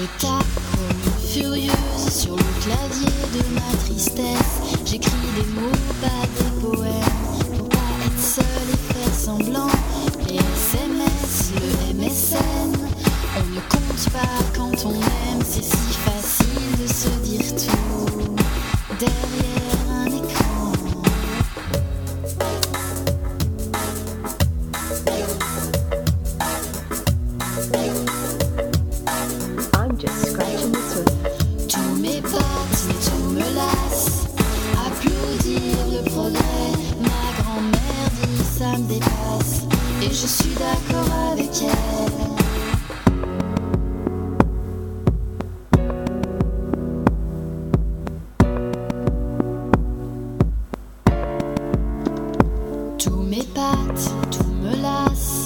tape comme furieuse sur le clavier de ma tristesse. J'écris des mots, pas des poèmes, pour pas être seule et faire semblant. Les SMS, le MSN, on ne compte pas quand on aime. C'est si facile de se dire tout derrière un écran. I'm just scratching the surface. Tous mes potes, mais tout me lasse. Applaudir le progrès, ma grand-mère dit ça me dépasse. Et je suis d'accord avec elle. Tous mes pattes, tout me lasse.